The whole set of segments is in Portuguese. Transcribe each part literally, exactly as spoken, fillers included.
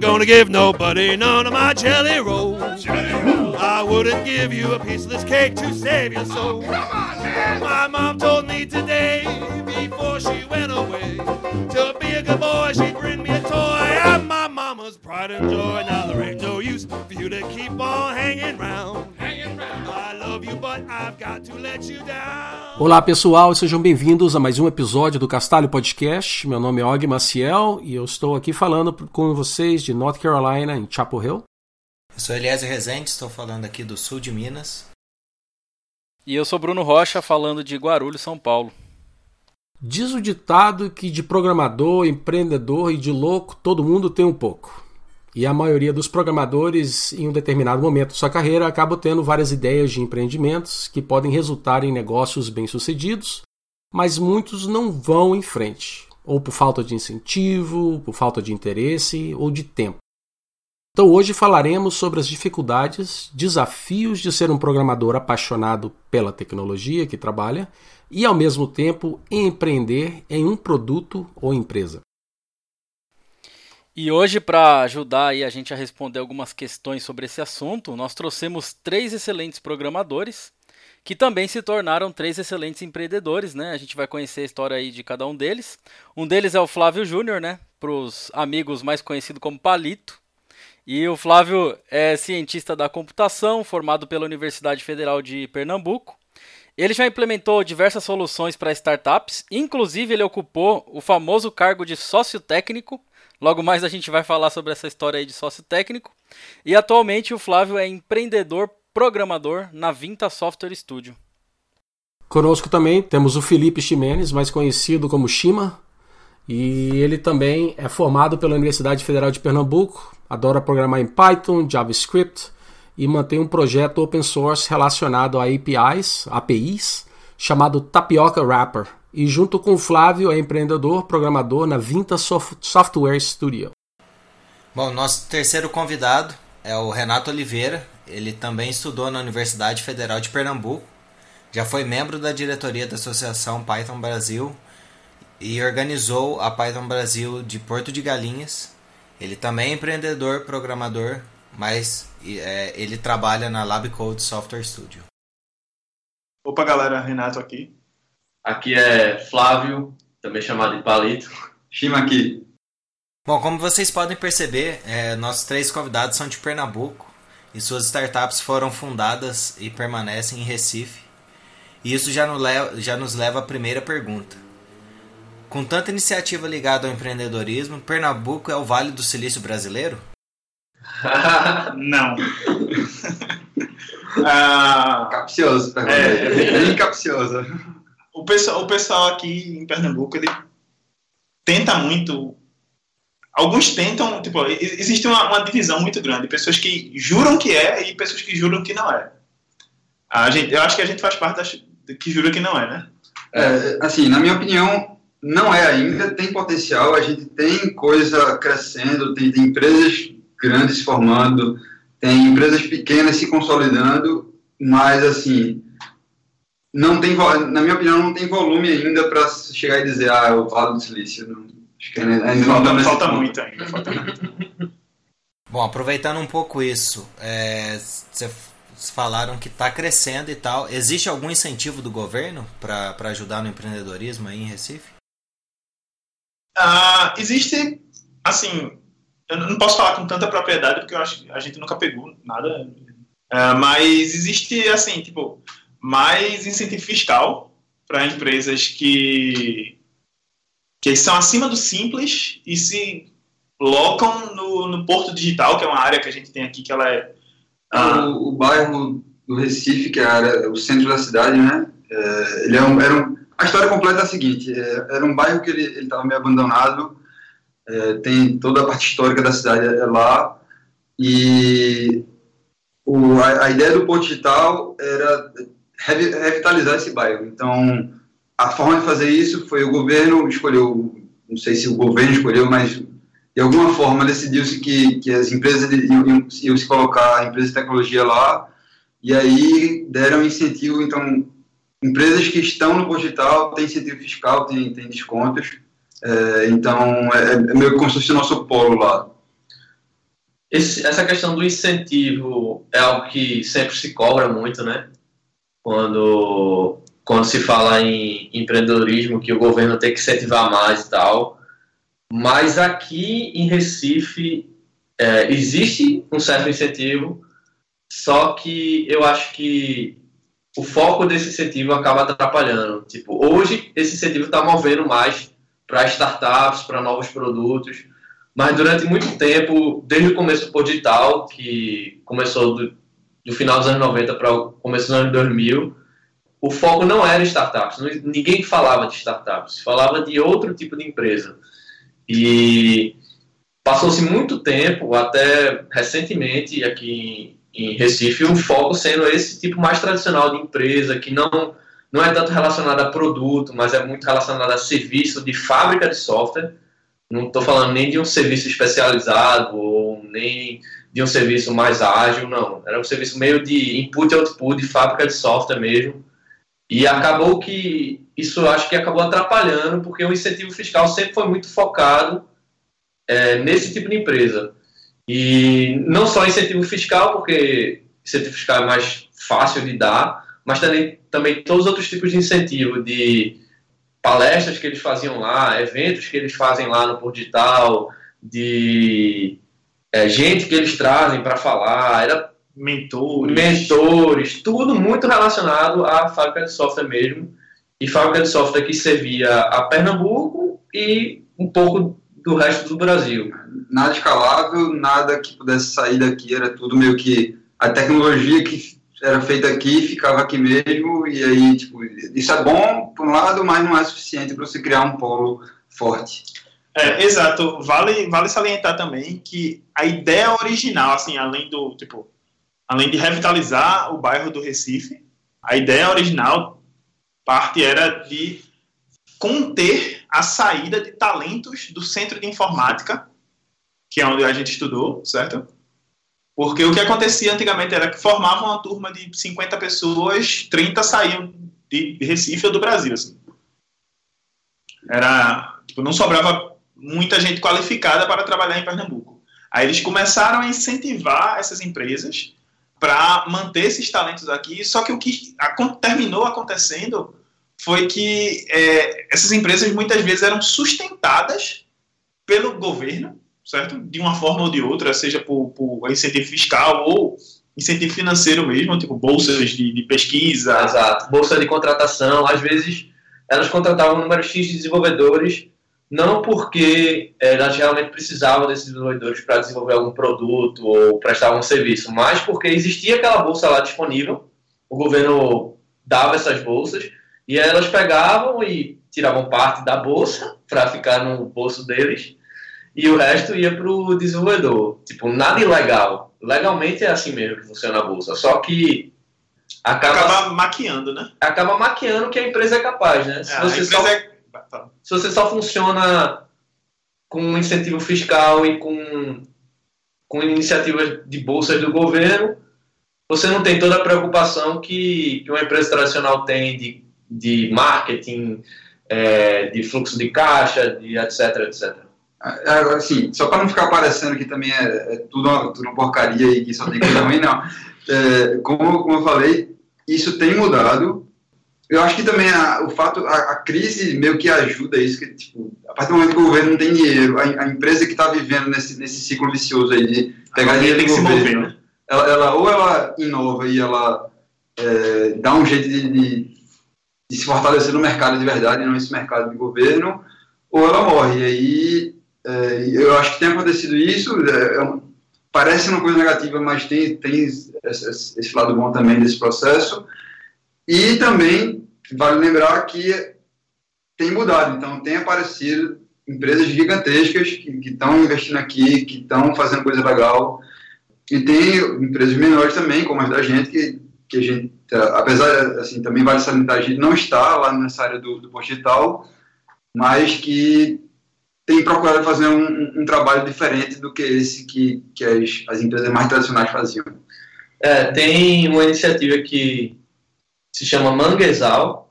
gonna give nobody none of my jelly rolls. Jelly rolls. I wouldn't give you a piece of this cake to save your soul. Come on, man. My mom told me today, before she went away, to be a good boy, she'd bring me a toy. I'm my mama's pride and joy. Now there ain't no use for you to keep on hanging round. Hanging round. I love you, but I've got to let you down. Olá pessoal, sejam bem-vindos a mais um episódio do Castalho Podcast. Meu nome é Og Maciel e eu estou aqui falando com vocês de North Carolina, em Chapel Hill. Eu sou Eliezer Rezende, estou falando aqui do sul de Minas. E eu sou Bruno Rocha, falando de Guarulhos, São Paulo. Diz o ditado que de programador, empreendedor e de louco todo mundo tem um pouco. E a maioria dos programadores, em um determinado momento de sua carreira, acaba tendo várias ideias de empreendimentos que podem resultar em negócios bem-sucedidos, mas muitos não vão em frente, ou por falta de incentivo, por falta de interesse ou de tempo. Então hoje falaremos sobre as dificuldades, desafios de ser um programador apaixonado pela tecnologia que trabalha e, ao mesmo tempo, empreender em um produto ou empresa. E hoje, para ajudar aí a gente a responder algumas questões sobre esse assunto, nós trouxemos três excelentes programadores que também se tornaram três excelentes empreendedores, né? A gente vai conhecer a história aí de cada um deles. Um deles é o Flávio Júnior, né? Para os amigos mais conhecido como Palito. E o Flávio é cientista da computação, formado pela Universidade Federal de Pernambuco. Ele já implementou diversas soluções para startups, inclusive ele ocupou o famoso cargo de sócio técnico. Logo mais a gente vai falar sobre essa história aí de sócio técnico. E atualmente o Flávio é empreendedor programador na Vinta Software Studio. Conosco também temos o Felipe Ximenes, mais conhecido como Shima. E ele também é formado pela Universidade Federal de Pernambuco, adora programar em Python, JavaScript e mantém um projeto open source relacionado a A P Is, A P Is, chamado Tapioca Wrapper. E junto com o Flávio é empreendedor, programador na Vinta Software Studio. Bom, nosso terceiro convidado é o Renato Oliveira. Ele também estudou na Universidade Federal de Pernambuco, já foi membro da diretoria da Associação Python Brasil e organizou a Python Brasil de Porto de Galinhas. Ele também é empreendedor, programador, mas é, ele trabalha na LabCode Software Studio. Opa galera, Renato aqui. Aqui é Flávio, também chamado de Palito. Shima aqui. Bom, como vocês podem perceber, é, nossos três convidados são de Pernambuco e suas startups foram fundadas e permanecem em Recife. E isso já nos leva, já nos leva à primeira pergunta. Com tanta iniciativa ligada ao empreendedorismo, Pernambuco é o Vale do Silício brasileiro? Não. ah, capcioso, tá? É, é bem capcioso. O pessoal, o pessoal aqui em Pernambuco, ele tenta muito. Alguns tentam, tipo, existe uma, uma divisão muito grande. Pessoas que juram que é e pessoas que juram que não é. A gente, eu acho que a gente faz parte das que jura que não é, né? É, assim, na minha opinião, não é ainda, tem potencial, a gente tem coisa crescendo, tem, tem empresas grandes se formando, tem empresas pequenas se consolidando, mas assim, não tem, na minha opinião, não tem volume ainda para chegar e dizer, ah, é o Vale do Silício. Não, acho que ainda, ainda falta, não falta muito ainda, falta muito. Bom, aproveitando um pouco isso, é, você falaram que está crescendo e tal. Existe algum incentivo do governo para ajudar no empreendedorismo aí em Recife? Ah, existe, assim, eu não posso falar com tanta propriedade porque eu acho que a gente nunca pegou nada, ah, mas existe, assim, tipo, mais incentivo fiscal para empresas que, que são acima do simples e se locam no, no Porto Digital, que é uma área que a gente tem aqui que ela é Ah, o, o bairro do Recife, que é a área, o centro da cidade, né? É, ele é um, era um, a história completa é a seguinte: é, era um bairro que ele estava meio abandonado, é, tem toda a parte histórica da cidade é lá, e o, a, a ideia do Porto Digital era revi, revitalizar esse bairro. Então, a forma de fazer isso foi o governo escolheu, não sei se o governo escolheu, mas de alguma forma decidiu-se que, que as empresas iam, iam, iam se colocar, empresas de tecnologia lá, e aí deram incentivo. Então, empresas que estão no Porto Digital têm incentivo fiscal, têm, têm descontos, é, então é, é meio como se fosse o nosso polo lá. esse, essa questão do incentivo é algo que sempre se cobra muito, né? Quando, quando se fala em empreendedorismo, que o governo tem que incentivar mais e tal. Mas aqui em Recife é, existe um certo incentivo, só que eu acho que o foco desse incentivo acaba atrapalhando. Tipo, hoje esse incentivo está movendo mais para startups, para novos produtos, mas durante muito tempo, desde o começo do Pordigital, que começou do, do final dos anos noventa para o começo dos anos dois mil, o foco não era startups, não, ninguém falava de startups, falava de outro tipo de empresa. E passou-se muito tempo, até recentemente aqui em, em Recife, um foco sendo esse tipo mais tradicional de empresa, que não, não é tanto relacionado a produto, mas é muito relacionado a serviço de fábrica de software. Não estou falando nem de um serviço especializado, ou nem de um serviço mais ágil, não. Era um serviço meio de input e output, de fábrica de software mesmo. E acabou que, isso eu acho que acabou atrapalhando, porque o incentivo fiscal sempre foi muito focado é, nesse tipo de empresa. E não só incentivo fiscal, porque incentivo fiscal é mais fácil de dar, mas também, também todos os outros tipos de incentivo, de palestras que eles faziam lá, eventos que eles fazem lá no Pordigital, de é, gente que eles trazem para falar, era mentores. mentores, tudo muito relacionado à fábrica de software mesmo, e fábrica de software que servia a Pernambuco e um pouco do resto do Brasil. Nada escalável, nada que pudesse sair daqui, era tudo meio que a tecnologia que era feita aqui ficava aqui mesmo, e aí, tipo, isso é bom por um lado, mas não é suficiente para você criar um polo forte. É, exato. Vale, vale salientar também que a ideia original, assim, além do, tipo, além de revitalizar o bairro do Recife, a ideia original, parte era de conter a saída de talentos do centro de informática, que é onde a gente estudou, certo? Porque o que acontecia antigamente era que formavam uma turma de cinquenta pessoas, trinta saíam de Recife ou do Brasil, assim. Era, tipo, não sobrava muita gente qualificada para trabalhar em Pernambuco. Aí eles começaram a incentivar essas empresas para manter esses talentos aqui, só que o que terminou acontecendo foi que é, essas empresas muitas vezes eram sustentadas pelo governo, certo? De uma forma ou de outra, seja por, por incentivo fiscal ou incentivo financeiro mesmo, tipo bolsas de, de pesquisa. Exato, bolsa de contratação. Às vezes elas contratavam um número X de desenvolvedores, não porque elas realmente precisavam desses desenvolvedores para desenvolver algum produto ou prestar algum serviço, mas porque existia aquela bolsa lá disponível, o governo dava essas bolsas, e elas pegavam e tiravam parte da bolsa para ficar no bolso deles, e o resto ia para o desenvolvedor. Tipo, nada ilegal. Legalmente é assim mesmo que funciona a bolsa, só que acaba, acaba maquiando, né? Acaba maquiando que a empresa é capaz, né? Se é, você só... é... Se você só funciona com incentivo fiscal e com, com iniciativas de bolsas do governo, você não tem toda a preocupação que, que uma empresa tradicional tem de, de marketing, é, de fluxo de caixa, de etc, etcétera. Agora, assim, só para não ficar parecendo que também é, é tudo, uma, tudo uma porcaria e que só tem coisa ruim, não. É, como, como eu falei, isso tem mudado. Eu acho que também a, o fato, a, a crise meio que ajuda isso, que, tipo, a partir do momento que o governo não tem dinheiro, a, a empresa que está vivendo nesse, nesse ciclo vicioso aí de pegar dinheiro do governo, mover, né? ela, ela, ou ela inova e ela é, dá um jeito de, de, de se fortalecer no mercado de verdade, não esse mercado de governo, ou ela morre. E aí, é, eu acho que tem acontecido isso, é, é, parece uma coisa negativa, mas tem, tem esse, esse lado bom também desse processo. E também vale lembrar que tem mudado, então tem aparecido empresas gigantescas que estão investindo aqui, que estão fazendo coisa legal, e tem empresas menores também, como as da gente, que, que a gente, apesar, assim, também vale salientar, a gente não está lá nessa área do, do Pordigital, mas que tem procurado fazer um, um trabalho diferente do que esse que, que as, as empresas mais tradicionais faziam. É, tem uma iniciativa que se chama Manguezal,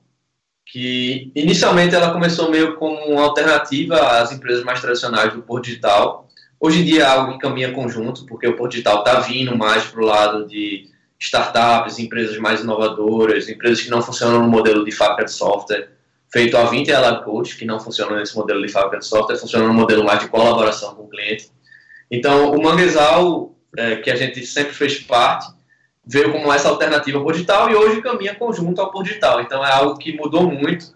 que inicialmente ela começou meio como uma alternativa às empresas mais tradicionais do Pordigital, Hoje em dia é algo que caminha conjunto, porque o Porto Digital está vindo mais para o lado de startups, empresas mais inovadoras, empresas que não funcionam no modelo de fábrica de software, feito a Vinte e a Lab Coach, que não funcionam nesse modelo de fábrica de software, funcionam no modelo mais de colaboração com o cliente. Então, o Manguezal, é, que a gente sempre fez parte, veio como essa alternativa ao Porto Digital e hoje caminha conjunto ao Porto Digital. Então, é algo que mudou muito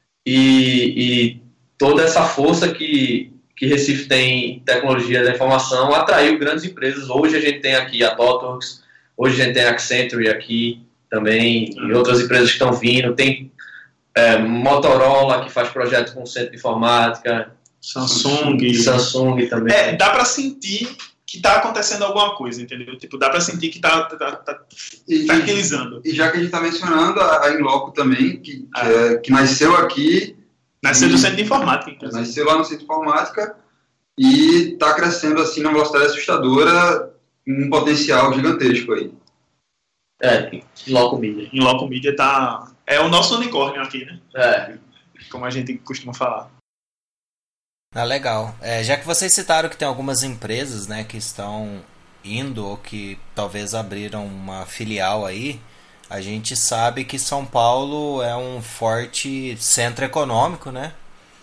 e, e toda essa força que, que Recife tem em tecnologia da informação atraiu grandes empresas. Hoje a gente tem aqui a ThoughtWorks, hoje a gente tem a Accenture aqui também, e outras empresas que estão vindo. Tem é, Motorola, que faz projeto com centro de informática. Samsung. Samsung também. É, dá para sentir que está acontecendo alguma coisa, entendeu? Tipo, dá para sentir que está tá, tá, fertilizando. E, e já que a gente está mencionando a, a Inloco também, que, que, ah. é, que nasceu aqui. Nasceu do Centro de Informática, inclusive. Nasceu lá no Centro de Informática e está crescendo assim numa velocidade assustadora, um potencial gigantesco aí. É, Inloco Media. Inloco Media tá... é o nosso unicórnio aqui, né? É. Como a gente costuma falar. Ah, legal. É, já que vocês citaram que tem algumas empresas, né, que estão indo ou que talvez abriram uma filial aí, a gente sabe que São Paulo é um forte centro econômico, né?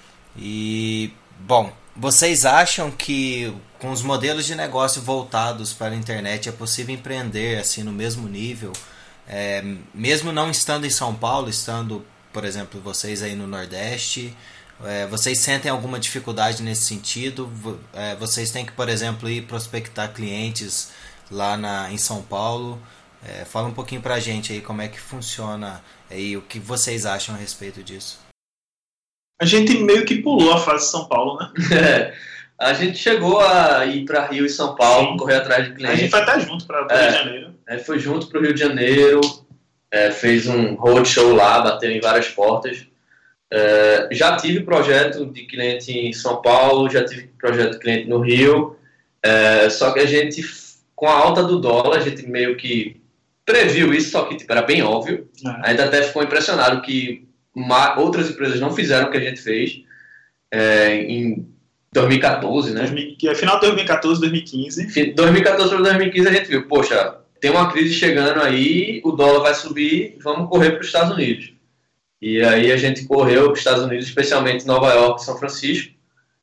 E, bom, vocês acham que com os modelos de negócio voltados para a internet é possível empreender assim no mesmo nível, é, mesmo não estando em São Paulo, estando, por exemplo, vocês aí no Nordeste? É, vocês sentem alguma dificuldade nesse sentido? É, vocês têm que, por exemplo, ir prospectar clientes lá na, em São Paulo? É, fala um pouquinho pra gente aí como é que funciona e o que vocês acham a respeito disso. A gente meio que pulou a fase de São Paulo, né? É, a gente chegou a ir para Rio e São Paulo, Sim. correr atrás de clientes. A gente foi até junto para o é, Rio de Janeiro. A gente foi junto para o Rio de Janeiro, é, fez um roadshow lá, bateu em várias portas. É, já tive projeto de cliente em São Paulo, já tive projeto de cliente no Rio, é, só que a gente, com a alta do dólar, a gente meio que previu isso, só que tipo, era bem óbvio. É. Ainda até ficou impressionado que uma, outras empresas não fizeram o que a gente fez é, em dois mil e quatorze, né? Final de dois mil e quatorze, dois mil e quinze. dois mil e quatorze para dois mil e quinze a gente viu, poxa, tem uma crise chegando aí, o dólar vai subir, vamos correr para os Estados Unidos. E aí a gente correu para os Estados Unidos, especialmente Nova York e São Francisco.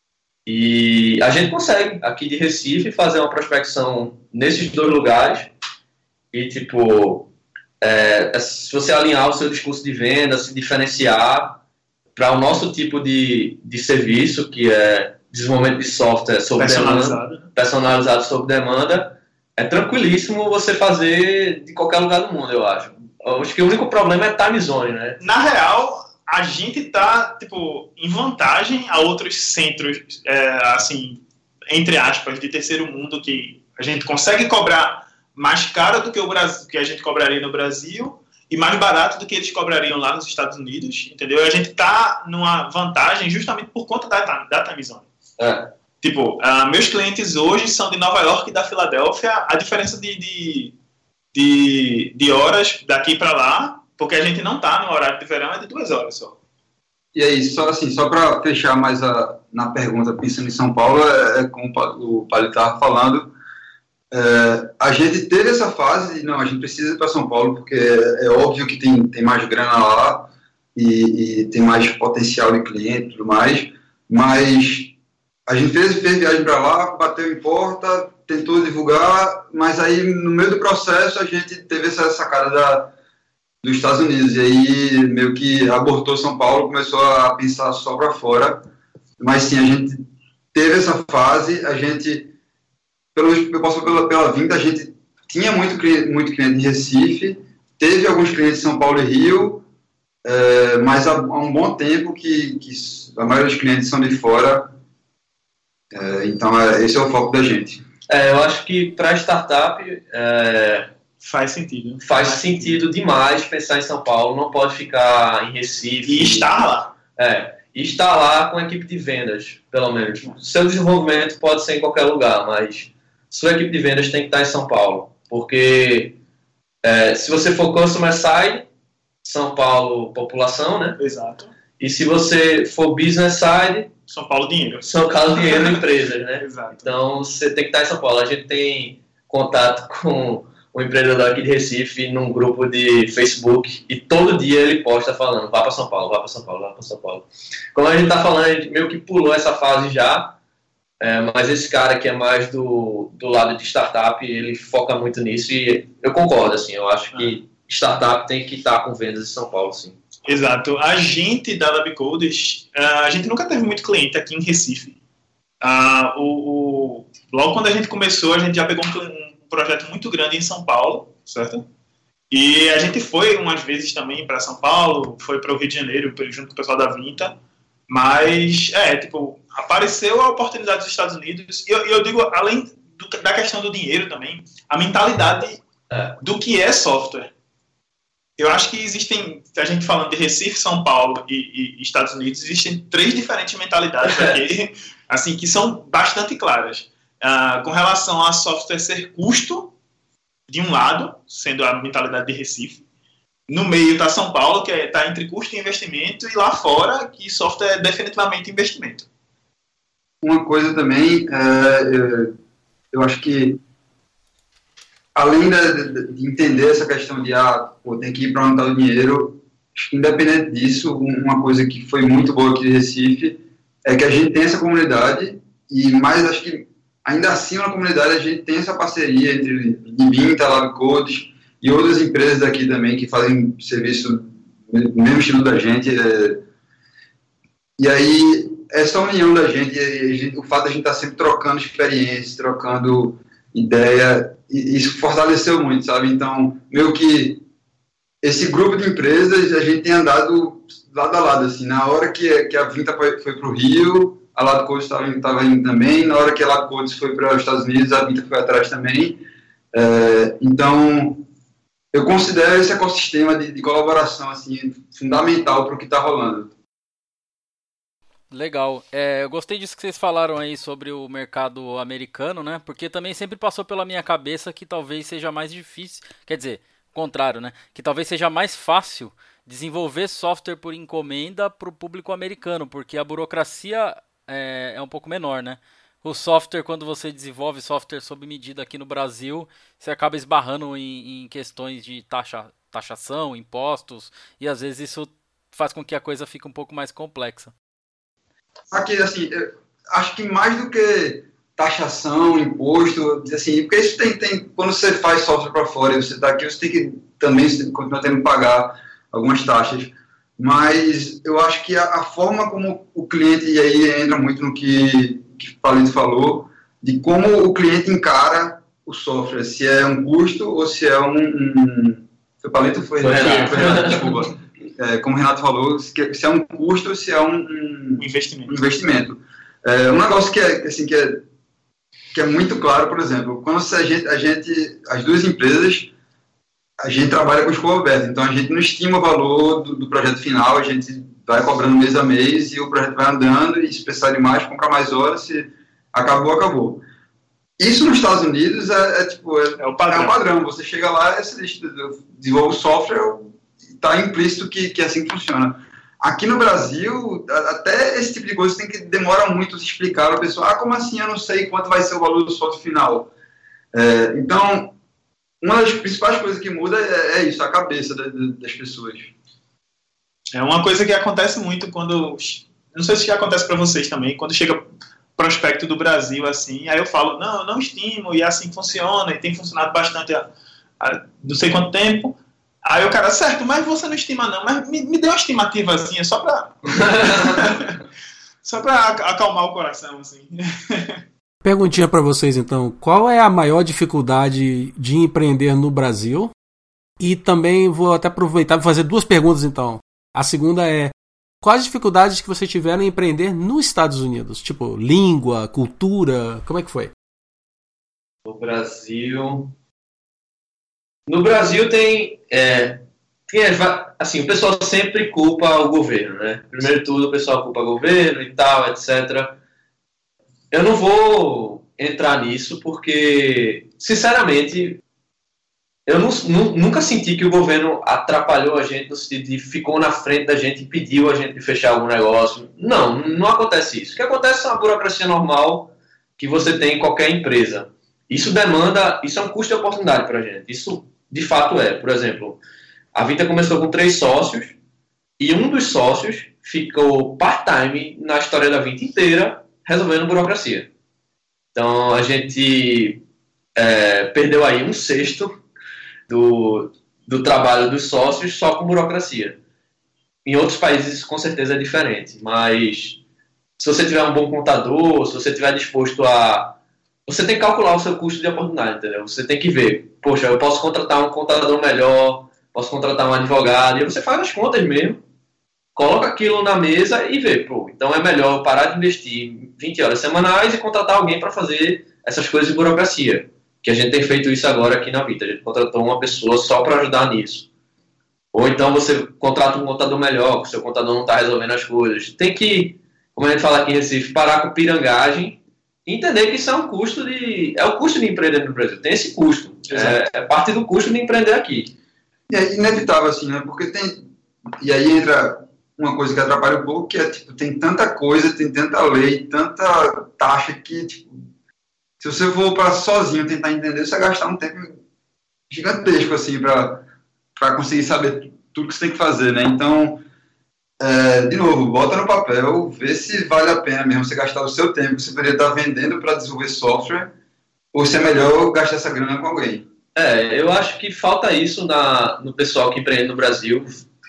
E a gente consegue, aqui de Recife, fazer uma prospecção nesses dois lugares. E, tipo, é, se você alinhar o seu discurso de venda, se diferenciar para o nosso tipo de, de serviço, que é desenvolvimento de software sob personalizado. demanda, personalizado sob demanda, é tranquilíssimo você fazer de qualquer lugar do mundo, eu acho. Eu acho que o único problema é time zone, né? Na real, a gente tá, tipo, em vantagem a outros centros, é, assim, entre aspas, de terceiro mundo, que a gente consegue cobrar mais caro do que o Brasil, que a gente cobraria no Brasil e mais barato do que eles cobrariam lá nos Estados Unidos, entendeu? A gente tá numa vantagem justamente por conta da, da time zone. É. Tipo, uh, meus clientes hoje são de Nova York e da Filadélfia, a diferença de... de De, de horas daqui para lá, porque a gente não está no horário de verão, é de duas horas só. E aí, só assim, só para fechar mais a, na pergunta, pensando em São Paulo, é, é como o Palio estava falando, é, a gente teve essa fase de, não, a gente precisa ir para São Paulo, porque é, é óbvio que tem, tem mais grana lá e, e tem mais potencial de cliente e tudo mais, mas a gente fez, fez viagem para lá, bateu em porta, tentou divulgar, mas aí no meio do processo a gente teve essa sacada da, dos Estados Unidos, e aí meio que abortou São Paulo, começou a pensar só para fora, mas sim, a gente teve essa fase, a gente, pelo eu posso pela, pela vinda, a gente tinha muito cliente, muito cliente em Recife, teve alguns clientes em São Paulo e Rio, é, mas há, há um bom tempo que, que a maioria dos clientes são de fora, é, então é, esse é o foco da gente. É, eu acho que para startup é, faz sentido. Faz sentido demais pensar em São Paulo, não pode ficar em Recife. E estar lá. É, e estar lá com a equipe de vendas, pelo menos. Seu desenvolvimento pode ser em qualquer lugar, mas sua equipe de vendas tem que estar em São Paulo. Porque é, se você for customer side, São Paulo, população, né? Exato. E se você for business side... São Paulo dinheiro. São Paulo dinheiro empresas, né? Exato. Então, você tem que estar em São Paulo. A gente tem contato com um empreendedor aqui de Recife num grupo de Facebook e todo dia ele posta falando, vá para São Paulo, vá para São Paulo, vá para São Paulo. Como a gente está falando, a gente meio que pulou essa fase já, é, mas esse cara que é mais do, do lado de startup, ele foca muito nisso e eu concordo, assim, eu acho que startup tem que estar com vendas em São Paulo, sim. Exato. A gente da LabCoders, a gente nunca teve muito cliente aqui em Recife. Uh, o, o, logo quando a gente começou, a gente já pegou um, um projeto muito grande em São Paulo, certo? E a gente foi umas vezes também para São Paulo, foi para o Rio de Janeiro, junto com o pessoal da Vinta, mas, é, tipo, apareceu a oportunidade dos Estados Unidos, e eu, eu digo, além do, da questão do dinheiro também, a mentalidade é. do que é software. Eu acho que existem, a gente falando de Recife, São Paulo e, e Estados Unidos, existem três diferentes mentalidades aqui, assim, que são bastante claras. Uh, com relação a software ser custo, de um lado, sendo a mentalidade de Recife. No meio está São Paulo, que está é, entre custo e investimento, e lá fora, que software é definitivamente investimento. Uma coisa também, é, eu acho que além de, de entender essa questão de, ah, pô, tem que ir para onde está o dinheiro, acho que independente disso, uma coisa que foi muito boa aqui de Recife é que a gente tem essa comunidade, e mais, acho que ainda assim na comunidade a gente tem essa parceria entre Vinta, LabCoders e outras empresas daqui também que fazem serviço no mesmo estilo da gente. É, e aí, essa união da gente, a gente, o fato de a gente estar sempre trocando experiências, trocando ideia, isso fortaleceu muito, sabe? Então, meio que esse grupo de empresas, a gente tem andado lado a lado, assim, na hora que, que a Vinta foi, foi para o Rio, a LabCoders estava indo também, na hora que a LabCoders foi para os Estados Unidos, a Vinta foi atrás também. É, então, eu considero esse ecossistema de, de colaboração assim, fundamental para o que está rolando. Legal. É, eu gostei disso que vocês falaram aí sobre o mercado americano, né? Porque também sempre passou pela minha cabeça que talvez seja mais difícil, quer dizer, contrário, né? Que talvez seja mais fácil desenvolver software por encomenda para o público americano, porque a burocracia é, é um pouco menor, né? O software, quando você desenvolve software sob medida aqui no Brasil, você acaba esbarrando em, em questões de taxa, taxação, impostos, e às vezes isso faz com que a coisa fique um pouco mais complexa. Aqui, assim, acho que mais do que taxação, imposto, assim, porque isso tem, tem quando você faz software para fora e você está aqui, você tem que também você continuar tendo que pagar algumas taxas, mas eu acho que a, a forma como o cliente, e aí entra muito no que, que o Palito falou, de como o cliente encara o software, se é um custo ou se é um... um o Palito foi... Foi Renato. Foi Renato, desculpa. É, como o Renato falou, se é um custo ou se é um, um investimento. Um investimento. É, um negócio que é, assim, que, é, que é muito claro, por exemplo, quando a gente, a gente, as duas empresas, a gente trabalha com escopo aberto, então a gente não estima o valor do, do projeto final, a gente vai cobrando mês a mês e o projeto vai andando e se precisar de mais, comprar mais horas, se acabou, acabou. Isso nos Estados Unidos é, é tipo, é, é, o padrão. é um padrão, você chega lá, você desenvolve o software, está implícito que, que é assim que funciona. Aqui no Brasil, até esse tipo de coisa tem que demora muito se explicar para a pessoa, ah, como assim, eu não sei quanto vai ser o valor do software final. É, então, uma das principais coisas que muda é, é isso, a cabeça da, das pessoas. É uma coisa que acontece muito quando, não sei se acontece para vocês também, quando chega prospecto do Brasil, assim, aí eu falo, não, eu não estimo, e assim funciona, e tem funcionado bastante há, há não sei quanto tempo. Aí o cara, certo, mas você não estima não, mas me, me dê uma estimativa só pra... só pra acalmar o coração, assim. Perguntinha pra vocês, então. Qual é a maior dificuldade de empreender no Brasil? E também vou até aproveitar e fazer duas perguntas, então. A segunda é, quais dificuldades que vocês tiveram em empreender nos Estados Unidos? Tipo, língua, cultura, como é que foi? No Brasil... No Brasil tem, é, tem, assim, o pessoal sempre culpa o governo, né? Primeiro de tudo, o pessoal culpa o governo e tal, etcétera. Eu não vou entrar nisso porque, sinceramente, eu não, nu, nunca senti que o governo atrapalhou a gente no sentido de ficou na frente da gente e pediu a gente de fechar algum negócio. Não, não acontece isso. O que acontece é uma burocracia normal que você tem em qualquer empresa. Isso demanda, isso é um custo de oportunidade para a gente. Isso, de fato, é. Por exemplo, a Vita começou com três sócios e um dos sócios ficou part-time na história da Vita inteira resolvendo burocracia. Então, a gente é, perdeu aí um sexto do, do trabalho dos sócios só com burocracia. Em outros países isso com certeza é diferente, mas se você tiver um bom contador, se você estiver disposto a... Você tem que calcular o seu custo de oportunidade, entendeu? Você tem que ver, poxa, eu posso contratar um contador melhor, posso contratar um advogado, e você faz as contas mesmo, coloca aquilo na mesa e vê, pô, então é melhor parar de investir vinte horas semanais e contratar alguém para fazer essas coisas de burocracia. Que a gente tem feito isso agora aqui na Vita. A gente contratou uma pessoa só para ajudar nisso. Ou então você contrata um contador melhor, que o seu contador não está resolvendo as coisas. Tem que, como a gente fala aqui em Recife, parar com pirangagem e entender que isso é um custo de... É o custo de empreender no Brasil. Tem esse custo. É, é parte do custo de empreender aqui. E é inevitável, assim, né? Porque tem... E aí entra uma coisa que atrapalha um pouco, que é, tipo, tem tanta coisa, tem tanta lei, tanta taxa que, tipo... Se você for para sozinho tentar entender, você vai gastar um tempo gigantesco, assim, para conseguir saber tudo que você tem que fazer, né? Então, é, de novo, bota no papel, vê se vale a pena mesmo você gastar o seu tempo que você poderia estar vendendo para desenvolver software, ou se é melhor gastar essa grana com alguém. É, eu acho que falta isso na, no pessoal que empreende no Brasil,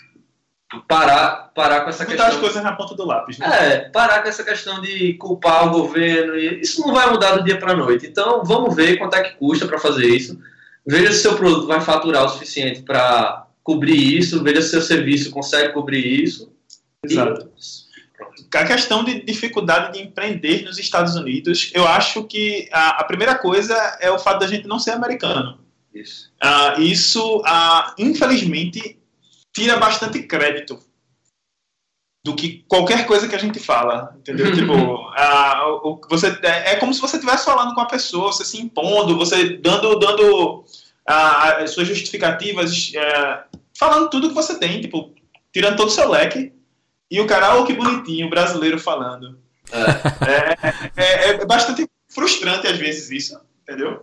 parar, parar com essa Botar questão... as coisas na ponta do lápis, né? É, parar com essa questão de culpar o governo, e isso não vai mudar do dia para a noite. Então, vamos ver quanto é que custa para fazer isso, veja se seu produto vai faturar o suficiente para cobrir isso, veja se seu serviço consegue cobrir isso. Exato. E... A questão de dificuldade de empreender nos Estados Unidos, eu acho que a, a primeira coisa é o fato da gente não ser americano. Isso. Uh, isso, uh, infelizmente, tira bastante crédito do que qualquer coisa que a gente fala, entendeu? Tipo, uh, você, é, é como se você estivesse falando com a pessoa, você se impondo, você dando, dando uh, as suas justificativas, uh, falando tudo que você tem, tipo, tirando todo o seu leque, e o cara, oh, que bonitinho, o brasileiro falando. É, é, é bastante frustrante às vezes isso, entendeu?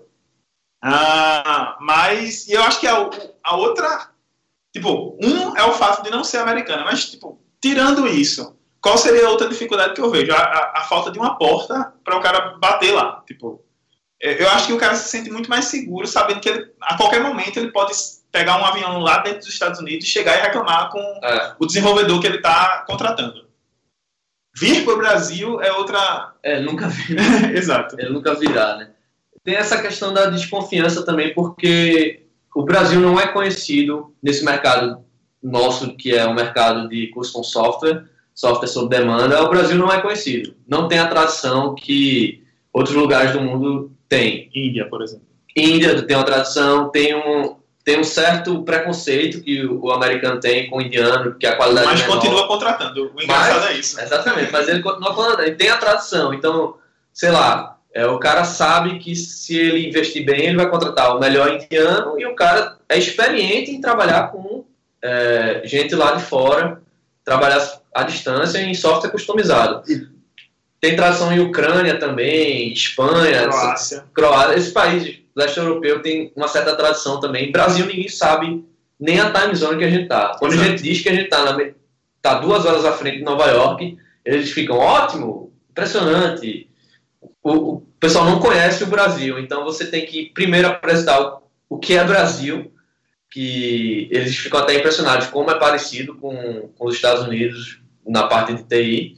Uh, mas, e eu acho que a, a outra... Tipo, um é o fato de não ser americana, mas, tipo, tirando isso, qual seria a outra dificuldade que eu vejo? A, a, a falta de uma porta para o cara bater lá. Tipo, eu acho que o cara se sente muito mais seguro sabendo que ele, a qualquer momento ele pode pegar um avião lá dentro dos Estados Unidos e chegar e reclamar com é. o desenvolvedor que ele está contratando. Vir para o Brasil é outra... É, nunca vi. Exato. É, nunca virá, né? Tem essa questão da desconfiança também, porque... O Brasil não é conhecido nesse mercado nosso, que é o mercado de custom software, software sob demanda. O Brasil não é conhecido. Não tem a tradição que outros lugares do mundo têm. Índia, por exemplo. Índia tem uma tradição, tem um, tem um certo preconceito que o, o americano tem com o indiano, que a qualidade Mas é menor. Continua contratando. O engraçado mas, é isso. Exatamente, mas ele continua contratando. Ele tem a tradição. Então, sei lá... É, o cara sabe que se ele investir bem, ele vai contratar o melhor indiano, e o cara é experiente em trabalhar com é, gente lá de fora, trabalhar à distância em software customizado. Tem tradução em Ucrânia também, Espanha, Croácia. Croácia. Esses países leste europeu tem uma certa tradição também. Brasil, ninguém sabe nem a time zone que a gente está. Quando Exato. a gente diz que a gente está tá duas horas à frente de Nova York, eles ficam, ótimo, impressionante. O, o pessoal não conhece o Brasil, então você tem que primeiro apresentar o, o que é Brasil, que eles ficam até impressionados como é parecido com, com os Estados Unidos na parte de T I,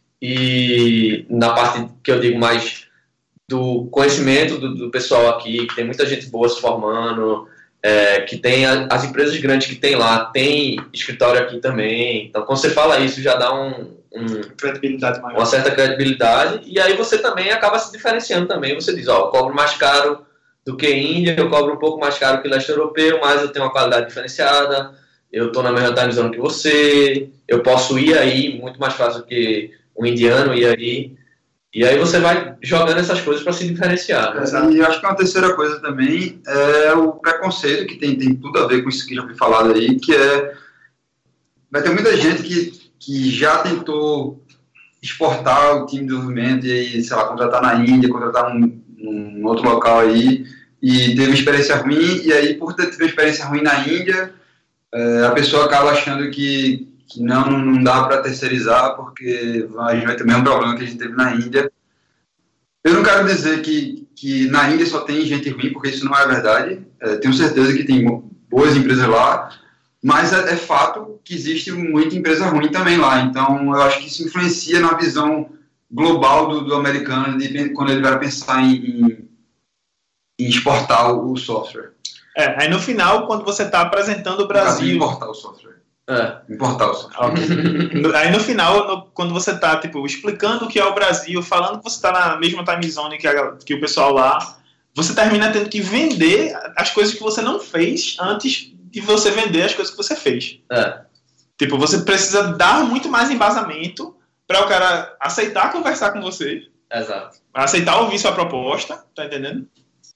e na parte que eu digo mais do conhecimento do, do pessoal aqui, que tem muita gente boa se formando, é, que tem a, as empresas grandes que tem lá, tem escritório aqui também, então quando você fala isso já dá um Um, credibilidade maior. Uma certa credibilidade, e aí você também acaba se diferenciando também. Você diz, ó, eu cobro mais caro do que Índia, eu cobro um pouco mais caro que leste europeu, mas eu tenho uma qualidade diferenciada, eu estou na mesma time zone que você, eu posso ir aí muito mais fácil que um indiano ir aí, E aí você vai jogando essas coisas para se diferenciar. Né? E eu acho que uma terceira coisa também é o preconceito, que tem, tem tudo a ver com isso que já foi falado aí, que é... Vai ter muita gente que, que já tentou exportar o time de desenvolvimento e, sei lá, contratar na Índia, contratar num, num outro local aí, e teve experiência ruim, e aí por ter tido experiência ruim na Índia, é, a pessoa acaba achando que que não, não dá para terceirizar, porque a gente vai ter o mesmo problema que a gente teve na Índia. Eu não quero dizer que, que na Índia só tem gente ruim, porque isso não é verdade. É, tenho certeza que tem boas empresas lá, mas é, é fato que existe muita empresa ruim também lá. Então, eu acho que isso influencia na visão global do, do americano, de, quando ele vai pensar em, em, em exportar o, o software. É, aí no final, quando você está apresentando o Brasil... Importar o software. É. Importar o software. Okay. Aí no final, no, quando você está tipo, explicando o que é o Brasil, falando que você está na mesma time zone que, a, que o pessoal lá, você termina tendo que vender as coisas que você não fez antes de você vender as coisas que você fez. É. Tipo, você precisa dar muito mais embasamento para o cara aceitar conversar com você. Exato. Aceitar ouvir sua proposta, tá entendendo?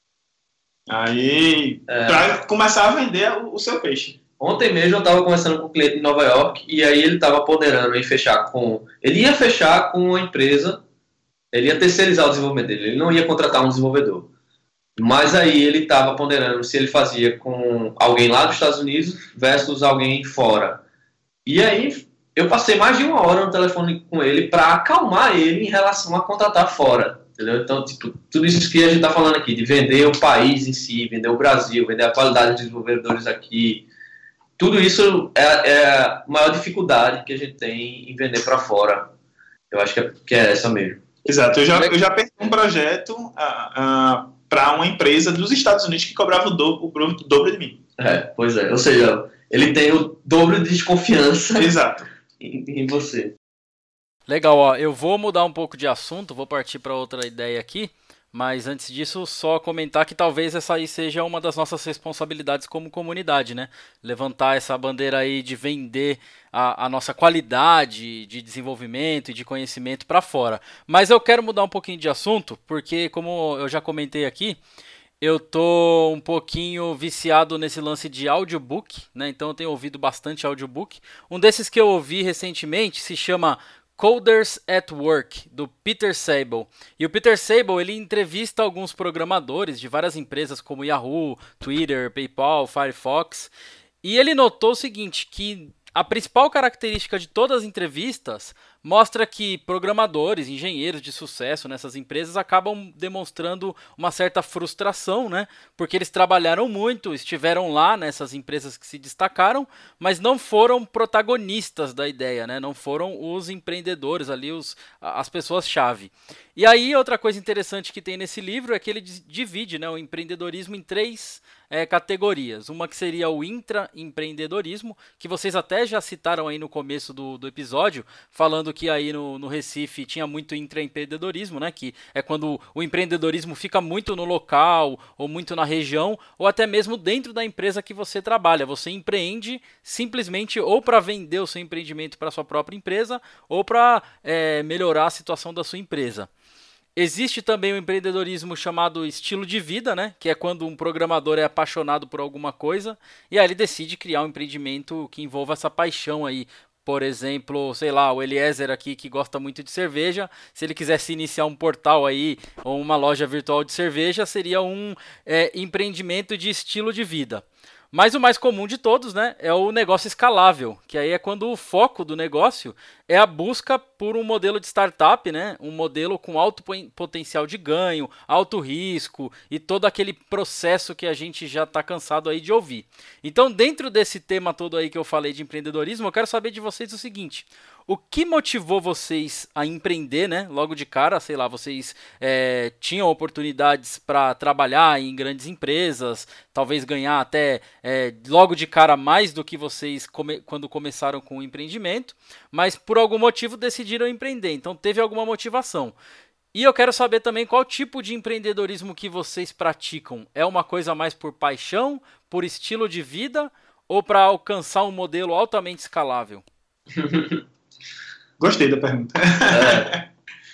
Aí, é. para começar a vender o, o seu peixe. Ontem mesmo eu estava conversando com um cliente em Nova York e aí ele estava ponderando em fechar com... Ele ia fechar com uma empresa, ele ia terceirizar o desenvolvimento dele, ele não ia contratar um desenvolvedor. Mas aí ele estava ponderando se ele fazia com alguém lá dos Estados Unidos versus alguém fora. E aí eu passei mais de uma hora no telefone com ele para acalmar ele em relação a contratar fora. Entendeu? Então, tipo, tudo isso que a gente está falando aqui, de vender o país em si, vender o Brasil, vender a qualidade dos desenvolvedores aqui... Tudo isso é, é a maior dificuldade que a gente tem em vender para fora. Eu acho que é, que é essa mesmo. Exato. Eu já, eu já perdi um projeto uh, uh, para uma empresa dos Estados Unidos que cobrava o dobro, o dobro de mim. É, pois é. Ou seja, ele tem o dobro de desconfiança Exato. em, em você. Legal, ó. Eu vou mudar um pouco de assunto, vou partir para outra ideia aqui. Mas antes disso, só comentar que talvez essa aí seja uma das nossas responsabilidades como comunidade, né? Levantar essa bandeira aí de vender a, a nossa qualidade de desenvolvimento e de conhecimento para fora. Mas eu quero mudar um pouquinho de assunto, porque como eu já comentei aqui, eu tô um pouquinho viciado nesse lance de audiobook, né? Então eu tenho ouvido bastante audiobook. Um desses que eu ouvi recentemente se chama Coders at Work, do Peter Sable. E o Peter Sable, ele entrevista alguns programadores de várias empresas como Yahoo, Twitter, PayPal, Firefox. E ele notou o seguinte, que a principal característica de todas as entrevistas mostra que programadores, engenheiros de sucesso nessas empresas acabam demonstrando uma certa frustração, né? Porque eles trabalharam muito, estiveram lá nessas empresas que se destacaram, mas não foram protagonistas da ideia, né? Não foram os empreendedores ali, os, as pessoas-chave. E aí, outra coisa interessante que tem nesse livro é que ele divide, né, o empreendedorismo em três é, categorias. Uma que seria o intraempreendedorismo, que vocês até já citaram aí no começo do, do episódio, falando que aí no, no Recife tinha muito intraempreendedorismo, né, que é quando o empreendedorismo fica muito no local, ou muito na região, ou até mesmo dentro da empresa que você trabalha. Você empreende simplesmente ou para vender o seu empreendimento para sua própria empresa, ou para é, melhorar a situação da sua empresa. Existe também o empreendedorismo chamado estilo de vida, né? Que é quando um programador é apaixonado por alguma coisa e aí ele decide criar um empreendimento que envolva essa paixão aí. Por exemplo, sei lá, o Eliezer aqui que gosta muito de cerveja, se ele quisesse iniciar um portal aí ou uma loja virtual de cerveja, seria um é, empreendimento de estilo de vida. Mas o mais comum de todos, né, é o negócio escalável, que aí é quando o foco do negócio é a busca por um modelo de startup, né, um modelo com alto potencial de ganho, alto risco e todo aquele processo que a gente já está cansado aí de ouvir. Então, dentro desse tema todo aí que eu falei de empreendedorismo, eu quero saber de vocês o seguinte: o que motivou vocês a empreender, né? Logo de cara, sei lá, vocês é, tinham oportunidades para trabalhar em grandes empresas, talvez ganhar até é, logo de cara mais do que vocês come- quando começaram com o empreendimento, mas por algum motivo decidiram empreender, então teve alguma motivação. E eu quero saber também qual tipo de empreendedorismo que vocês praticam. É uma coisa mais por paixão, por estilo de vida ou para alcançar um modelo altamente escalável? Gostei da pergunta.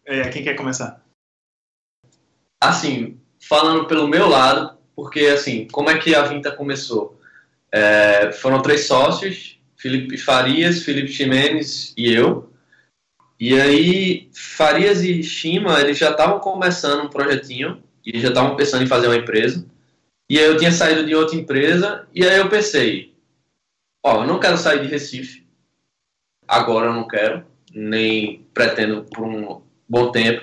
É, quem quer começar? Assim, falando pelo meu lado, porque assim, como é que a Vinta começou? É, foram três sócios, Felipe Farias, Felipe Ximenes e eu. E aí, Farias e Shima, eles já estavam começando um projetinho, e já estavam pensando em fazer uma empresa. E aí eu tinha saído de outra empresa, e aí eu pensei, ó, eu não quero sair de Recife, agora eu não quero, nem pretendo por um bom tempo.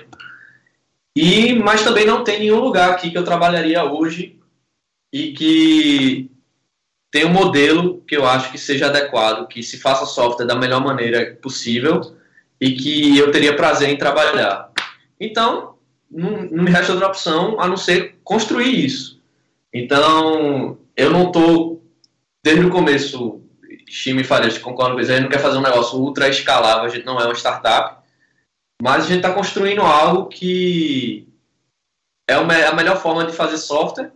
E, mas também não tem nenhum lugar aqui que eu trabalharia hoje e que tem um modelo que eu acho que seja adequado, que se faça software da melhor maneira possível e que eu teria prazer em trabalhar. Então, não, não me resta outra opção a não ser construir isso. Então, eu não estou, desde o começo, Shima e Farias concordam com isso, a gente não quer fazer um negócio ultra escalável, a gente não é uma startup, mas a gente está construindo algo que é a melhor forma de fazer software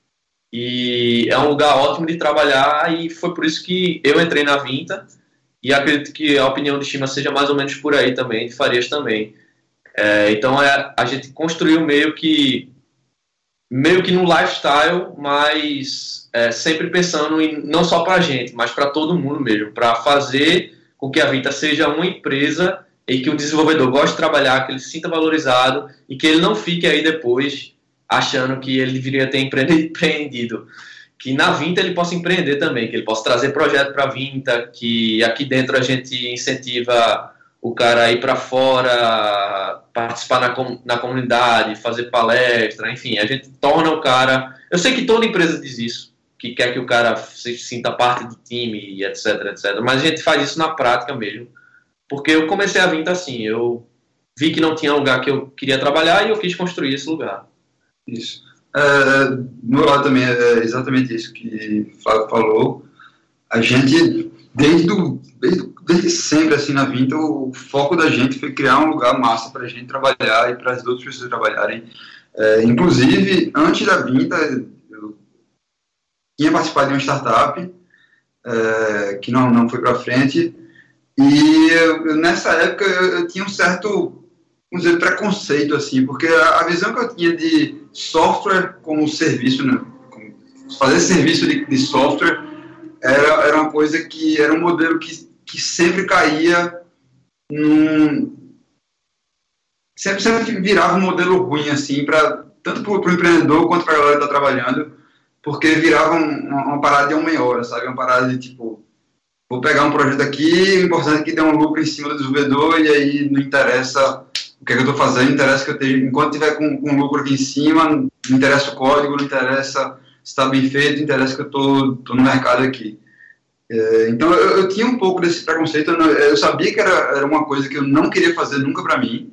e é um lugar ótimo de trabalhar, e foi por isso que eu entrei na Vinta. E acredito que a opinião de Shima seja mais ou menos por aí também, de Farias também. É, então é, a gente construiu meio que meio que no lifestyle, mas é, sempre pensando em, não só para a gente, mas para todo mundo mesmo, para fazer com que a Vinta seja uma empresa e que o desenvolvedor goste de trabalhar, que ele se sinta valorizado e que ele não fique aí depois achando que ele deveria ter empreendido. Que na Vinta ele possa empreender também, que ele possa trazer projeto para a Vinta, que aqui dentro a gente incentiva o cara a ir para fora, participar na, com, na comunidade, fazer palestra, enfim, a gente torna o cara... Eu sei que toda empresa diz isso, que quer que o cara se sinta parte do time, e etc, etcétera. Mas a gente faz isso na prática mesmo, porque eu comecei a Vinta assim, eu vi que não tinha lugar que eu queria trabalhar e eu quis construir esse lugar. Isso. É, do meu lado também é exatamente isso que o Flávio falou. A gente, desde, do, desde, desde sempre, assim, na Vinta, o foco da gente foi criar um lugar massa para a gente trabalhar e para as outras pessoas trabalharem. É, inclusive, antes da Vinta, eu tinha participado de uma startup é, que não, não foi para frente, e eu, nessa época eu, eu tinha um certo, vamos dizer, preconceito, assim, porque a, a visão que eu tinha de software como serviço, né? Fazer serviço de, de software era, era uma coisa que era um modelo que, que sempre caía num, sempre, sempre virava um modelo ruim, assim, pra, tanto para o empreendedor quanto para a galera que está trabalhando, porque virava um, uma, uma parada de uma meia hora, sabe? Uma parada de tipo, vou pegar um projeto aqui, o importante é que dê um lucro em cima do desenvolvedor, e aí não interessa o que, é que eu estou fazendo, interessa que eu esteja, enquanto tiver com, com lucro aqui em cima, não interessa o código, não interessa se está bem feito, interessa que eu estou no mercado aqui. É, então eu, eu tinha um pouco desse preconceito, eu, não, eu sabia que era, era uma coisa que eu não queria fazer nunca para mim,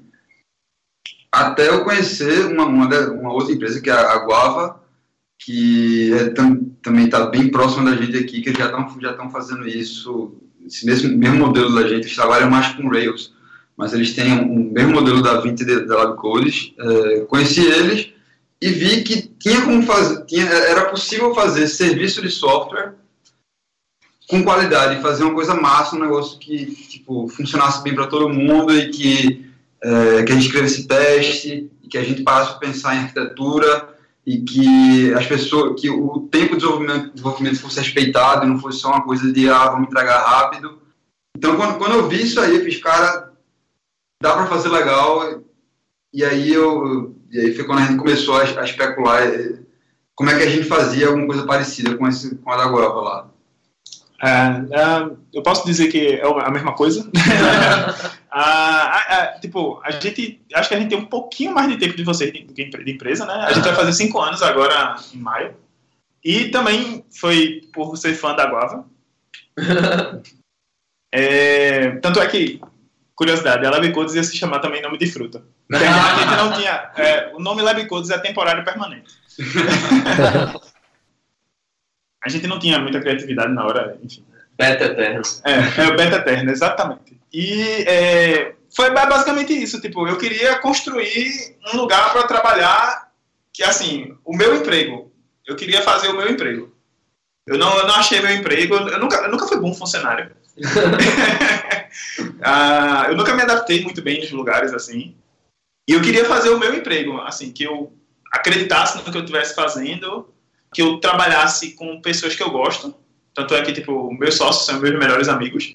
até eu conhecer uma, uma, uma outra empresa, que é a Guava, que é, tam, também está bem próxima da gente aqui, que eles já estão já estão fazendo isso, esse mesmo, mesmo modelo da gente. Eles trabalham mais com Rails, mas eles têm o um, um mesmo modelo da Vinta e da LabCodes. É, conheci eles e vi que tinha como fazer, tinha, era possível fazer serviço de software com qualidade, fazer uma coisa massa, um negócio que tipo, funcionasse bem para todo mundo e que, é, que a gente escrevesse teste, e que a gente parasse para pensar em arquitetura, e que as pessoas, que o tempo de desenvolvimento, desenvolvimento fosse respeitado e não fosse só uma coisa de, ah, vamos entregar rápido. Então, quando, quando eu vi isso aí, eu fiz, cara, dá para fazer legal, e aí, eu, e aí foi quando a gente começou a, a especular como é que a gente fazia alguma coisa parecida com, esse, com a da Guava lá. Uh, uh, eu posso dizer que é a mesma coisa. uh, uh, uh, tipo, a gente, acho que a gente tem um pouquinho mais de tempo de vocês de, de empresa, né? A gente vai fazer cinco anos agora em maio. E também foi por ser fã da Guava. é, tanto é que, curiosidade, a LabCodes ia se chamar também nome de fruta. A gente não tinha, é, o nome LabCodes é temporário e permanente. A gente não tinha muita criatividade na hora, enfim. Beta eterno. É, é o beta eterno, exatamente. E é, foi basicamente isso, tipo, eu queria construir um lugar para trabalhar que, assim, o meu emprego, eu queria fazer o meu emprego. Eu não, eu não achei meu emprego, eu nunca, eu nunca fui bom funcionário. ah, eu nunca me adaptei muito bem nos lugares, assim. E eu queria fazer o meu emprego, assim, que eu acreditasse no que eu estivesse fazendo, que eu trabalhasse com pessoas que eu gosto. Tanto é que, tipo, meus sócios são meus melhores amigos.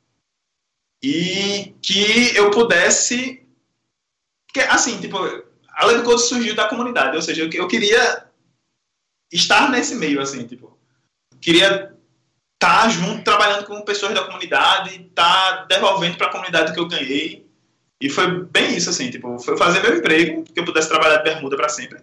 E que eu pudesse... Que, assim, tipo, a Lab Code surgiu da comunidade. Ou seja, eu, eu queria estar nesse meio, assim, tipo... Queria estar junto, trabalhando com pessoas da comunidade, estar devolvendo para a comunidade que eu ganhei. E foi bem isso, assim, tipo, foi fazer meu emprego, que eu pudesse trabalhar de bermuda para sempre.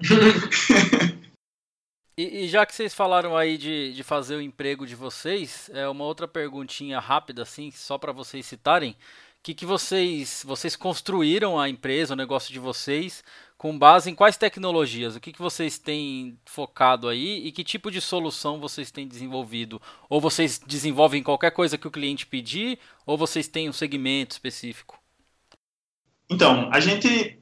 E, e já que vocês falaram aí de, de fazer o emprego de vocês, é uma outra perguntinha rápida, assim, só para vocês citarem. O que, que vocês, vocês construíram a empresa, o negócio de vocês, com base em quais tecnologias? O que, que vocês têm focado aí e que tipo de solução vocês têm desenvolvido? Ou vocês desenvolvem qualquer coisa que o cliente pedir, ou vocês têm um segmento específico? Então, a gente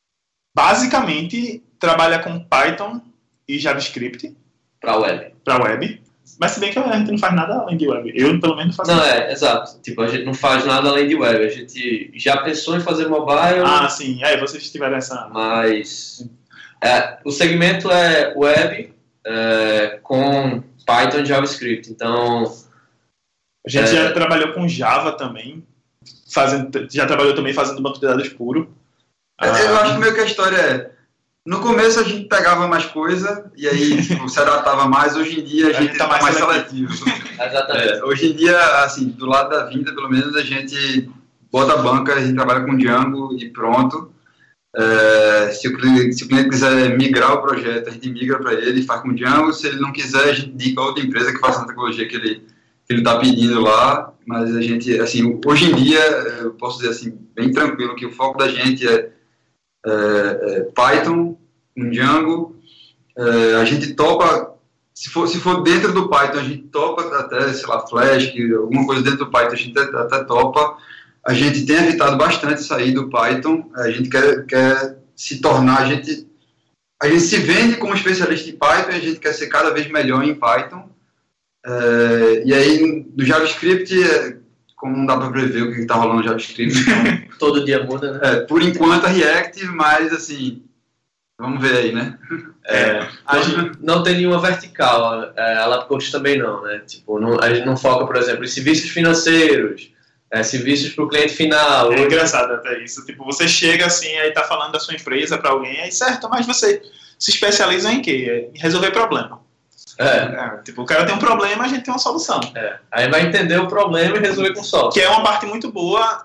basicamente trabalha com Python e JavaScript para web. Para web. Mas se bem que a gente não faz nada além de web. Eu, pelo menos, faço. Não, é, exato. Tipo, a gente não faz nada além de web. A gente já pensou em fazer mobile. Ah, sim. Aí vocês tiveram essa... Mas é, o segmento é web é, com Python e JavaScript. Então... A gente é... já trabalhou com Java também. Fazendo, já trabalhou também fazendo banco de dados puro. Eu, ah, eu acho que meio que a história é... No começo a gente pegava mais coisa e aí tipo, se adaptava mais. Hoje em dia a, a gente está mais, mais seletivo. Exatamente. É, hoje em dia, assim, do lado da vinda, pelo menos, a gente bota a banca, a gente trabalha com Django e pronto. É, se, o cliente, se o cliente quiser migrar o projeto, a gente migra para ele e faz com Django. Se ele não quiser, a gente indica outra empresa que faça a tecnologia que ele que ele está pedindo lá. Mas a gente, assim, hoje em dia, eu posso dizer assim, bem tranquilo que o foco da gente é É, é, Python, um Django, é, a gente topa, se for, se for dentro do Python, a gente topa até, sei lá, Flask, alguma coisa dentro do Python, a gente até, até topa. A gente tem evitado bastante sair do Python, a gente quer, quer se tornar, a gente, a gente se vende como especialista em Python e a gente quer ser cada vez melhor em Python. É, e aí, no JavaScript, é, como não dá para prever o que está rolando no JavaScript, então, todo dia muda, né? É, por enquanto a React, mas assim, vamos ver aí, né? É, a gente não tem nenhuma vertical, a LabCode também não, né? Tipo, não, a gente não foca, por exemplo, em serviços financeiros, é, serviços para o cliente final. É engraçado até isso, tipo, você chega assim, aí tá falando da sua empresa para alguém, aí certo, mas você se especializa em quê? Em resolver problema. É. É, tipo, o cara tem um problema, a gente tem uma solução. É. Aí vai entender o problema e resolver com software. Que é uma parte muito boa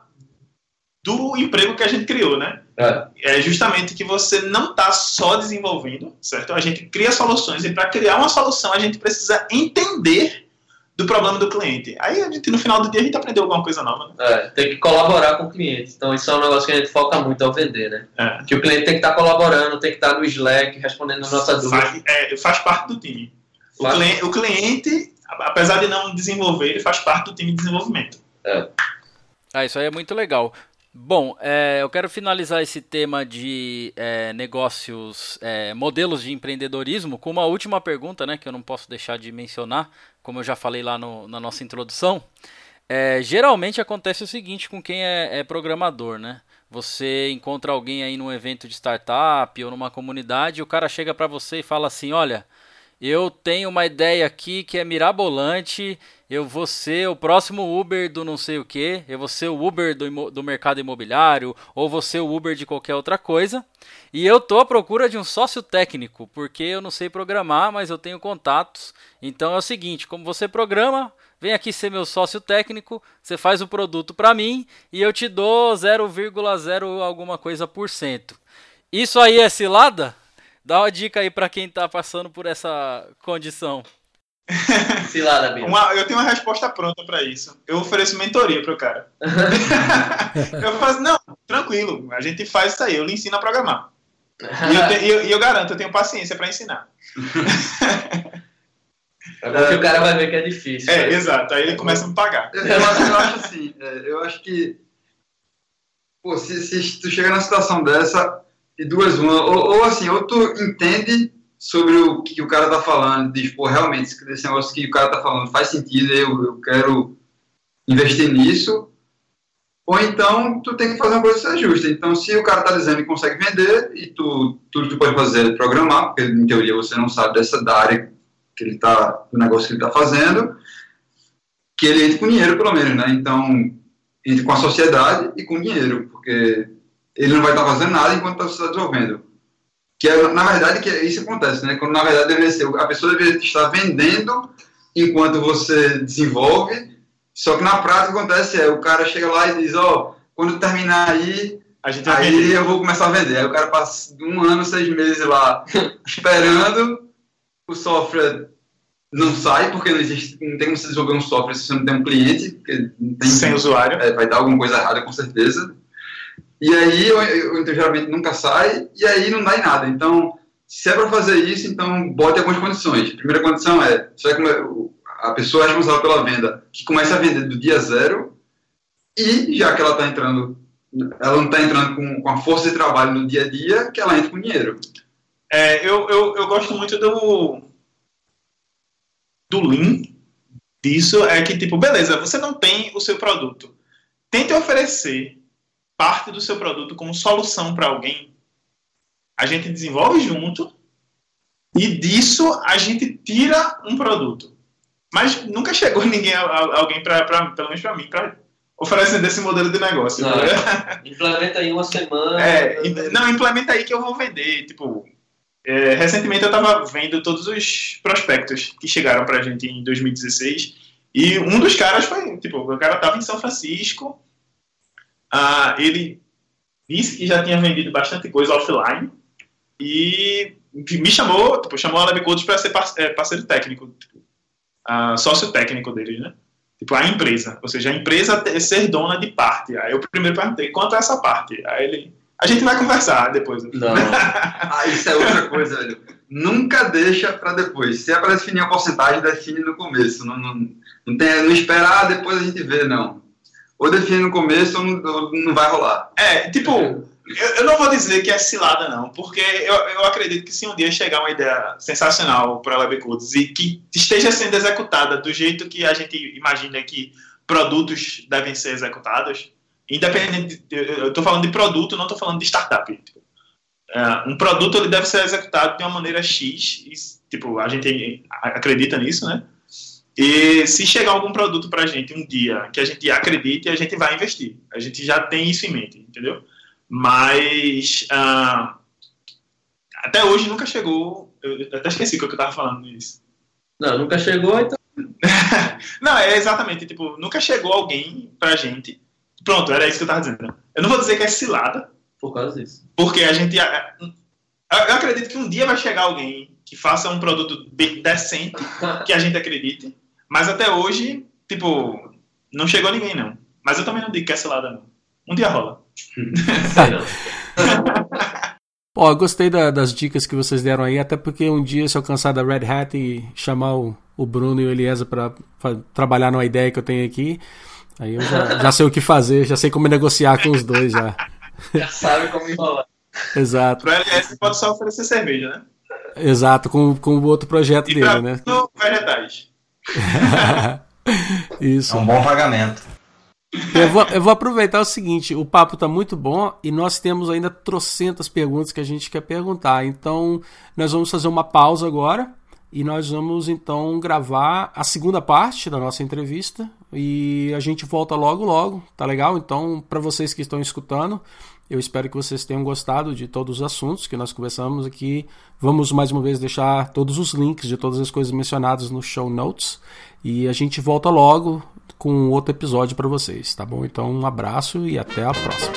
do emprego que a gente criou, né? É, é justamente que você não está só desenvolvendo, certo? A gente cria soluções e para criar uma solução a gente precisa entender do problema do cliente. Aí a gente, no final do dia a gente aprendeu alguma coisa nova, né? É, tem que colaborar com o cliente. Então isso é um negócio que a gente foca muito ao vender, né? É. Que o cliente tem que estar colaborando, tem que estar no Slack, respondendo a nossa dúvida. Faz, é, faz parte do time. O cliente, o cliente, apesar de não desenvolver, ele faz parte do time de desenvolvimento. É. Ah, isso aí é muito legal. Bom, é, eu quero finalizar esse tema de é, negócios, é, modelos de empreendedorismo com uma última pergunta, né, que eu não posso deixar de mencionar, como eu já falei lá no, na nossa introdução. É, geralmente acontece o seguinte com quem é, é programador, né? Você encontra alguém aí num evento de startup ou numa comunidade, e o cara chega para você e fala assim, olha, eu tenho uma ideia aqui que é mirabolante, eu vou ser o próximo Uber do não sei o que, eu vou ser o Uber do, do mercado imobiliário, ou vou ser o Uber de qualquer outra coisa, e eu tô à procura de um sócio técnico, porque eu não sei programar, mas eu tenho contatos. Então é o seguinte, como você programa, vem aqui ser meu sócio técnico, você faz o produto para mim, e eu te dou zero vírgula zero alguma coisa por cento. Isso aí é cilada? Dá uma dica aí pra quem tá passando por essa condição. Cilada, Bia. Uma, eu tenho uma resposta pronta pra isso. Eu ofereço mentoria pro cara. Eu faço, não, tranquilo, a gente faz isso aí, eu lhe ensino a programar. E eu, te, eu, eu garanto, eu tenho paciência pra ensinar. É porque o cara vai ver que é difícil. É, né? Exato, aí ele começa a me pagar. Eu, eu, acho, eu acho assim, eu acho que pô, se, se tu chega numa situação dessa, e duas uma, ou, ou assim, ou tu entende sobre o que o cara tá falando, diz, pô, realmente, esse negócio que o cara tá falando faz sentido, eu, eu quero investir nisso, ou então tu tem que fazer uma coisa que seja justa. Então, se o cara está dizendo que consegue vender, e tu, tudo que tu pode fazer é programar, porque em teoria você não sabe dessa da área que ele tá, do negócio que ele está fazendo, que ele entre com dinheiro, pelo menos, né? Então, entre com a sociedade e com dinheiro, porque ele não vai estar tá fazendo nada enquanto está desenvolvendo. Que é, na verdade, que é, isso acontece, né? Quando, na verdade, deveria ser, a pessoa deveria estar vendendo enquanto você desenvolve, só que na prática acontece é, o cara chega lá e diz, ó, oh, quando terminar aí, a gente aí vender. Eu vou começar a vender. Aí o cara passa um ano, seis meses lá, esperando, o software não sai, porque não existe, não tem como você desenvolver um software se você não tem um cliente, porque não tem, sem usuário. É, vai dar alguma coisa errada, com certeza. E aí, eu, eu, eu geralmente nunca sai, e aí não dá em nada. Então, se é para fazer isso, então bote algumas condições. A primeira condição é, você vai, a pessoa é responsável pela venda, que começa a vender do dia zero, e já que ela está entrando, ela não está entrando com, com a força de trabalho no dia a dia, que ela entra com dinheiro. É, eu, eu, eu gosto muito do, do Lean, disso, é que, tipo, beleza, você não tem o seu produto. Tente oferecer parte do seu produto como solução para alguém. A gente desenvolve junto e disso a gente tira um produto. Mas nunca chegou ninguém, alguém, pra, pra, pelo menos para mim, para oferecer desse modelo de negócio. Não, implementa aí uma semana. É, não, implementa aí que eu vou vender. Tipo, é, recentemente eu estava vendo todos os prospectos que chegaram para a gente em dois mil e dezesseis e um dos caras foi, tipo, o cara estava em São Francisco. Uh, ele disse que já tinha vendido bastante coisa offline e me chamou, tipo, chamou a LabCodes para ser parceiro técnico, tipo, uh, sócio técnico deles, né? Tipo, a empresa, ou seja, a empresa ser dona de parte. Aí eu primeiro perguntei, quanto é essa parte? Aí ele, a gente vai conversar depois. Não. Ah, isso é outra coisa, velho. Nunca deixa para depois. Se é para definir a porcentagem, define no começo. Não, não, não, tem, não esperar, depois a gente vê, não. Ou define no começo ou não, ou não vai rolar. É, tipo, eu, eu não vou dizer que é cilada, não, porque eu, eu acredito que se um dia chegar uma ideia sensacional para a LabCodes e que esteja sendo executada do jeito que a gente imagina que produtos devem ser executados, independente, de, eu estou falando de produto, não estou falando de startup. Tipo, uh, um produto ele deve ser executado de uma maneira X, e, tipo, a gente acredita nisso, né? E se chegar algum produto pra gente um dia que a gente acredite, a gente vai investir. A gente já tem isso em mente, entendeu? Mas uh, até hoje nunca chegou. Eu até esqueci o que eu tava falando nisso. Não, nunca chegou, então. Não, é exatamente, tipo, nunca chegou alguém pra gente. Pronto, era isso que eu tava dizendo. Eu não vou dizer que é cilada. Por causa disso. Porque a gente. Eu acredito que um dia vai chegar alguém que faça um produto bem decente, que a gente acredite. Mas até hoje, tipo, não chegou ninguém, não. Mas eu também não digo que é cilada, não. Um dia rola. Ó, eu gostei da, das dicas que vocês deram aí, até porque um dia, se eu cansar da Red Hat e chamar o, o Bruno e o Eliezer para trabalhar numa ideia que eu tenho aqui, aí eu já, já sei o que fazer, já sei como negociar com os dois já. Já sabe como enrolar. Exato. Pro Eliezer pode só oferecer cerveja, né? Exato, com, com o outro projeto e dele, pra né? No vegetais. Isso. É um bom pagamento. Eu vou, eu vou aproveitar o seguinte, o papo tá muito bom e nós temos ainda trocentas perguntas que a gente quer perguntar, então nós vamos fazer uma pausa agora e nós vamos então gravar a segunda parte da nossa entrevista e a gente volta logo logo, tá legal? Então, para vocês que estão escutando, eu espero que vocês tenham gostado de todos os assuntos que nós conversamos aqui. Vamos mais uma vez deixar todos os links de todas as coisas mencionadas no show notes. E a gente volta logo com outro episódio para vocês, tá bom? Então um abraço e até a próxima.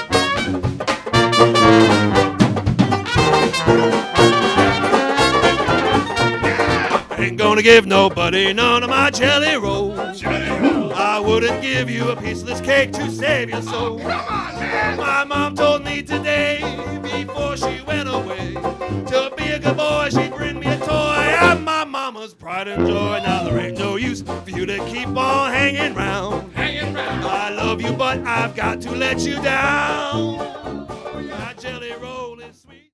Ain't gonna give nobody none of my jelly rolls. I wouldn't give you a piece of this cake to save your soul. My mom told me today, before she went away, to be a good boy, she'd bring me a toy. I'm my mama's pride and joy. Now there ain't no use for you to keep on hanging round. Hanging round. I love you, but I've got to let you down. My jelly roll.